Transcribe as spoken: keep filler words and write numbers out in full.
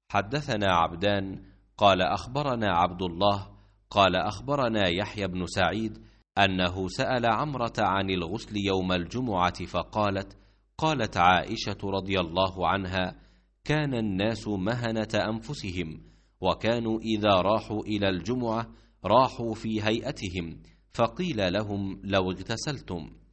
حدثنا عبدان قال أخبرنا عبد الله قال أخبرنا يحيى بن سعيد أنه سأل عمرة عن الغسل يوم الجمعة فقالت: قالت عائشة رضي الله عنها: كان الناس مهنة أنفسهم، وكانوا إذا راحوا إلى الجمعة راحوا في هيئتهم، فقيل لهم: لو اغتسلتم.